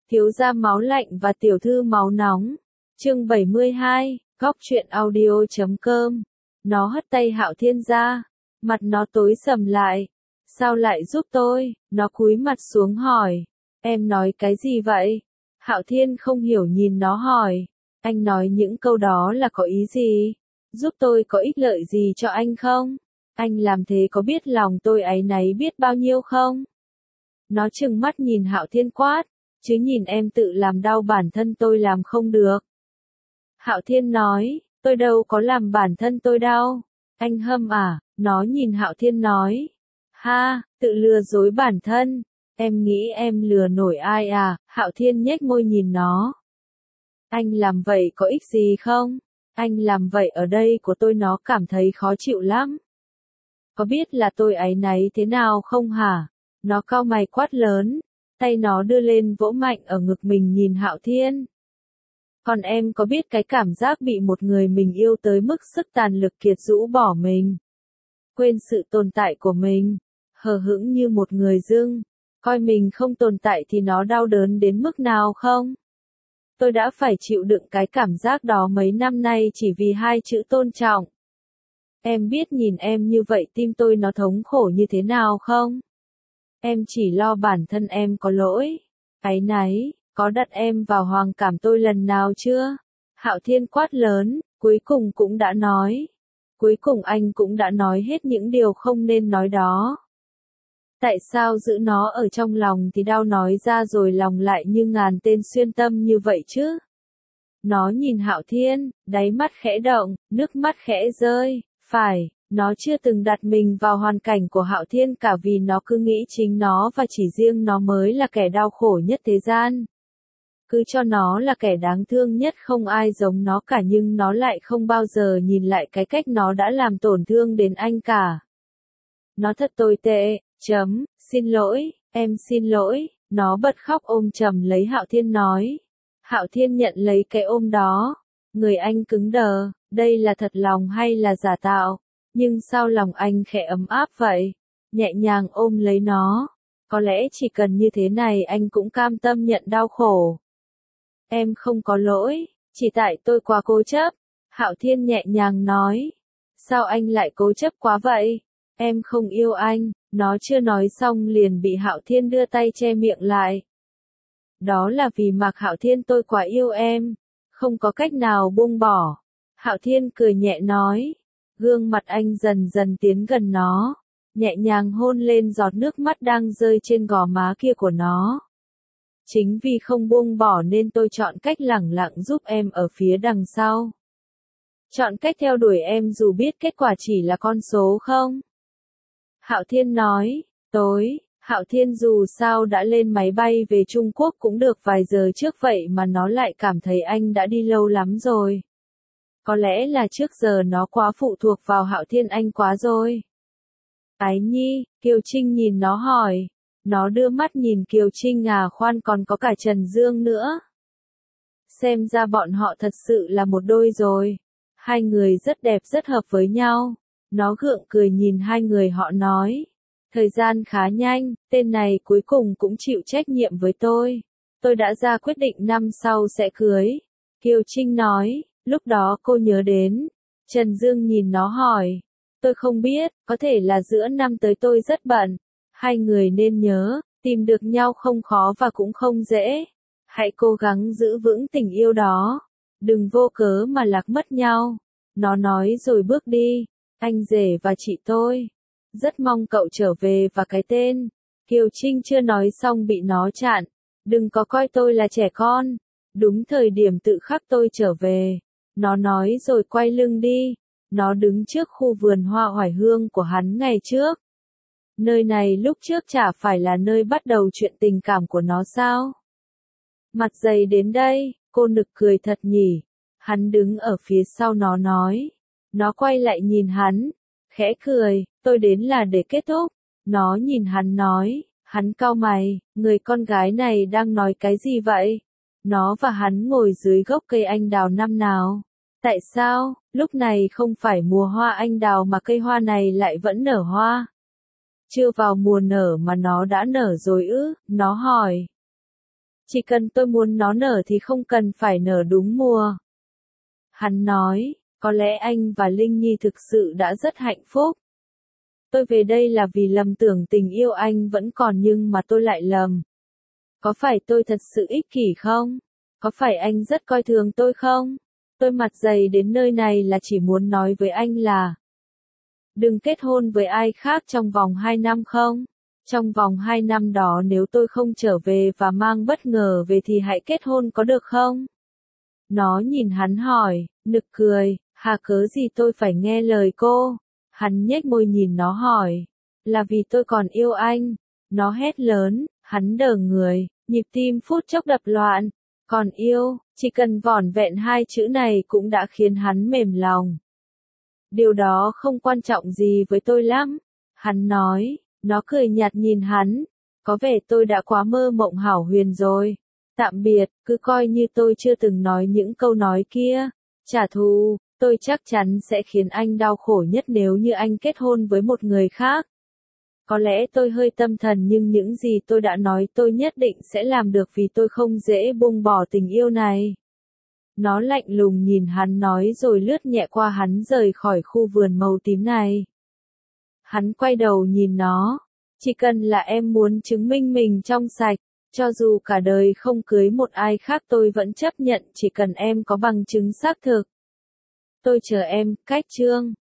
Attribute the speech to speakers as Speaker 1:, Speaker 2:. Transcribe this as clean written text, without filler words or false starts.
Speaker 1: Thiếu gia máu lạnh và tiểu thư máu nóng. Chương 72, góc truyện audio.com. Nó hất tay Hạo Thiên ra, mặt nó tối sầm lại. Sao lại giúp tôi? Nó cúi mặt xuống hỏi. Em nói cái gì vậy? Hạo Thiên không hiểu nhìn nó hỏi. Anh nói những câu đó là có ý gì? Giúp tôi có ích lợi gì cho anh không? Anh làm thế có biết lòng tôi áy náy biết bao nhiêu không? Nó trừng mắt nhìn Hạo Thiên quát. Chứ nhìn em tự làm đau bản thân tôi làm không được. Hạo Thiên nói, tôi đâu có làm bản thân tôi đau. Anh hâm à? Nó nhìn Hạo Thiên nói. Ha, tự lừa dối bản thân. Em nghĩ em lừa nổi ai à? Hạo Thiên nhếch môi nhìn nó. Anh làm vậy có ích gì không? Anh làm vậy ở đây của tôi nó cảm thấy khó chịu lắm. Có biết là tôi áy náy thế nào không hả? Nó cau mày quát lớn. Tay nó đưa lên vỗ mạnh ở ngực mình nhìn Hạo Thiên. Còn em có biết cái cảm giác bị một người mình yêu tới mức sức tàn lực kiệt rũ bỏ mình? Quên sự tồn tại của mình, hờ hững như một người dưng, coi mình không tồn tại thì nó đau đớn đến mức nào không? Tôi đã phải chịu đựng cái cảm giác đó mấy năm nay chỉ vì hai chữ tôn trọng. Em biết nhìn em như vậy tim tôi nó thống khổ như thế nào không? Em chỉ lo bản thân em có lỗi, áy náy, có đặt em vào hoàn cảnh tôi lần nào chưa? Hạo Thiên quát lớn, cuối cùng cũng đã nói. Cuối cùng anh cũng đã nói hết những điều không nên nói đó. Tại sao giữ nó ở trong lòng thì đau nói ra rồi lòng lại như ngàn tên xuyên tâm như vậy chứ? Nó nhìn Hạo Thiên, đáy mắt khẽ động, nước mắt khẽ rơi, phải. Nó chưa từng đặt mình vào hoàn cảnh của Hạo Thiên cả vì nó cứ nghĩ chính nó và chỉ riêng nó mới là kẻ đau khổ nhất thế gian. Cứ cho nó là kẻ đáng thương nhất không ai giống nó cả nhưng nó lại không bao giờ nhìn lại cái cách nó đã làm tổn thương đến anh cả. Nó thật tồi tệ, xin lỗi, em xin lỗi, nó bật khóc ôm chầm lấy Hạo Thiên nói. Hạo Thiên nhận lấy cái ôm đó, người anh cứng đờ, đây là thật lòng hay là giả tạo? Nhưng sao lòng anh khẽ ấm áp vậy? Nhẹ nhàng ôm lấy nó. Có lẽ chỉ cần như thế này anh cũng cam tâm nhận đau khổ. Em không có lỗi, chỉ tại tôi quá cố chấp. Hạo Thiên nhẹ nhàng nói. Sao anh lại cố chấp quá vậy? Em không yêu anh. Nó chưa nói xong liền bị Hạo Thiên đưa tay che miệng lại. Đó là vì Mạc Hạo Thiên tôi quá yêu em. Không có cách nào buông bỏ. Hạo Thiên cười nhẹ nói. Gương mặt anh dần dần tiến gần nó, nhẹ nhàng hôn lên giọt nước mắt đang rơi trên gò má kia của nó. Chính vì không buông bỏ nên tôi chọn cách lẳng lặng giúp em ở phía đằng sau. Chọn cách theo đuổi em dù biết kết quả chỉ là con số không? Hạo Thiên nói, Hạo Thiên dù sao đã lên máy bay về Trung Quốc cũng được vài giờ trước vậy mà nó lại cảm thấy anh đã đi lâu lắm rồi. Có lẽ là trước giờ nó quá phụ thuộc vào Hạo Thiên anh quá rồi. Ái Nhi, Kiều Trinh nhìn nó hỏi. Nó đưa mắt nhìn Kiều Trinh à khoan còn có cả Trần Dương nữa. Xem ra bọn họ thật sự là một đôi rồi. Hai người rất đẹp rất hợp với nhau. Nó gượng cười nhìn hai người họ nói. Thời gian khá nhanh, tên này cuối cùng cũng chịu trách nhiệm với tôi. Tôi đã ra quyết định năm sau sẽ cưới. Kiều Trinh nói. Lúc đó cô nhớ đến. Trần Dương nhìn nó hỏi. Tôi không biết, có thể là giữa năm tới tôi rất bận. Hai người nên nhớ, tìm được nhau không khó và cũng không dễ. Hãy cố gắng giữ vững tình yêu đó. Đừng vô cớ mà lạc mất nhau. Nó nói rồi bước đi. Anh rể và chị tôi. Rất mong cậu trở về và cái tên. Kiều Trinh chưa nói xong bị nó chặn. Đừng có coi tôi là trẻ con. Đúng thời điểm tự khắc tôi trở về. Nó nói rồi quay lưng đi. Nó đứng trước khu vườn hoa oải hương của hắn ngày trước. Nơi này lúc trước chả phải là nơi bắt đầu chuyện tình cảm của nó sao? Mặt dày đến đây, cô nực cười thật nhỉ. Hắn đứng ở phía sau nó nói. Nó quay lại nhìn hắn. Khẽ cười, tôi đến là để kết thúc. Nó nhìn hắn nói. Hắn cau mày, người con gái này đang nói cái gì vậy? Nó và hắn ngồi dưới gốc cây anh đào năm nào? Tại sao, lúc này không phải mùa hoa anh đào mà cây hoa này lại vẫn nở hoa? Chưa vào mùa nở mà nó đã nở rồi ư? Nó hỏi. Chỉ cần tôi muốn nó nở thì không cần phải nở đúng mùa. Hắn nói, có lẽ anh và Linh Nhi thực sự đã rất hạnh phúc. Tôi về đây là vì lầm tưởng tình yêu anh vẫn còn nhưng mà tôi lại lầm. Có phải tôi thật sự ích kỷ không? Có phải anh rất coi thường tôi không? Tôi mặt dày đến nơi này là chỉ muốn nói với anh là đừng kết hôn với ai khác trong vòng 2 năm không? Trong vòng 2 năm đó nếu tôi không trở về và mang bất ngờ về thì hãy kết hôn có được không? Nó nhìn hắn hỏi, nực cười, hà cớ gì tôi phải nghe lời cô? Hắn nhếch môi nhìn nó hỏi, là vì tôi còn yêu anh. Nó hét lớn, hắn đờ người, nhịp tim phút chốc đập loạn. Còn yêu, chỉ cần vỏn vẹn 2 chữ này cũng đã khiến hắn mềm lòng. Điều đó không quan trọng gì với tôi lắm. Hắn nói, nó cười nhạt nhìn hắn. Có vẻ tôi đã quá mơ mộng hão huyền rồi. Tạm biệt, cứ coi như tôi chưa từng nói những câu nói kia. Trả thù, tôi chắc chắn sẽ khiến anh đau khổ nhất nếu như anh kết hôn với một người khác. Có lẽ tôi hơi tâm thần nhưng những gì tôi đã nói tôi nhất định sẽ làm được vì tôi không dễ buông bỏ tình yêu này. Nó lạnh lùng nhìn hắn nói rồi lướt nhẹ qua hắn rời khỏi khu vườn màu tím này. Hắn quay đầu nhìn nó. Chỉ cần là em muốn chứng minh mình trong sạch, cho dù cả đời không cưới một ai khác tôi vẫn chấp nhận chỉ cần em có bằng chứng xác thực. Tôi chờ em, cách chương.